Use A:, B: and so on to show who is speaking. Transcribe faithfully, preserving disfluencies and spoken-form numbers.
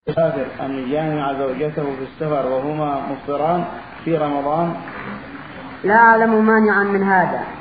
A: يسافر أن يجامع زوجته في السفر وهما مفطران في رمضان؟
B: لا أعلم مانعا من هذا.